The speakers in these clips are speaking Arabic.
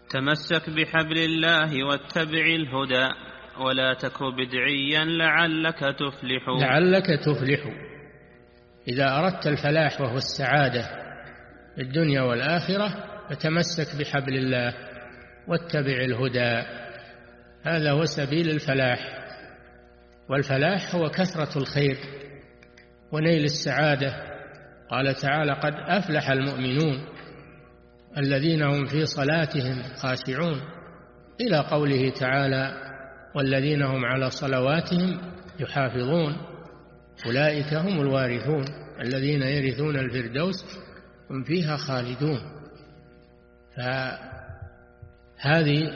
تمسك بحبل الله واتبع الهدى ولا تك بدعيا لعلك تفلح. إذا أردت الفلاح وهو السعادة في الدنيا والآخرة فتمسك بحبل الله واتبع الهدى، هذا هو سبيل الفلاح. والفلاح هو كثرة الخير ونيل السعادة. قال تعالى: قد أفلح المؤمنون الذين هم في صلاتهم خاشعون، إلى قوله تعالى: والذين هم على صلواتهم يحافظون أولئك هم الوارثون الذين يرثون الفردوس هم فيها خالدون. فهذه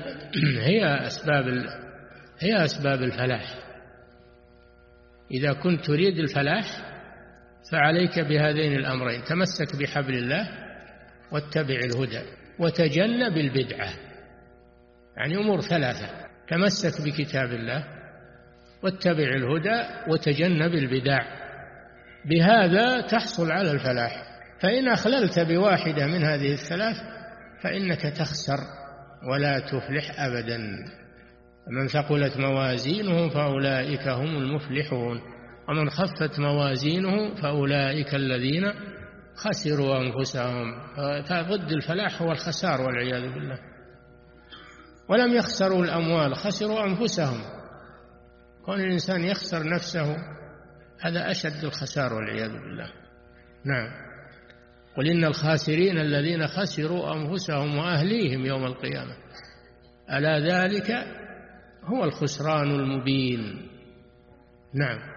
هي أسباب الفلاح. إذا كنت تريد الفلاح فعليك بهذين الأمرين: تمسك بحبل الله واتبع الهدى وتجنب البدعة. يعني أمور ثلاثة: تمسك بكتاب الله واتبع الهدى وتجنب البدع. بهذا تحصل على الفلاح. فإن أخللت بواحدة من هذه الثلاث فإنك تخسر ولا تفلح أبدا. من ثقلت موازينه فأولئك هم المفلحون، ومن خفت موازينه فأولئك الذين خسروا أنفسهم. فضد الفلاح هو الخسار والعياذ بالله. ولم يخسروا الأموال، خسروا أنفسهم. كون الإنسان يخسر نفسه هذا أشد الخسار والعياذ بالله. نعم. قل إن الخاسرين الذين خسروا أنفسهم وأهليهم يوم القيامة ألا ذلك هو الخسران المبين. نعم.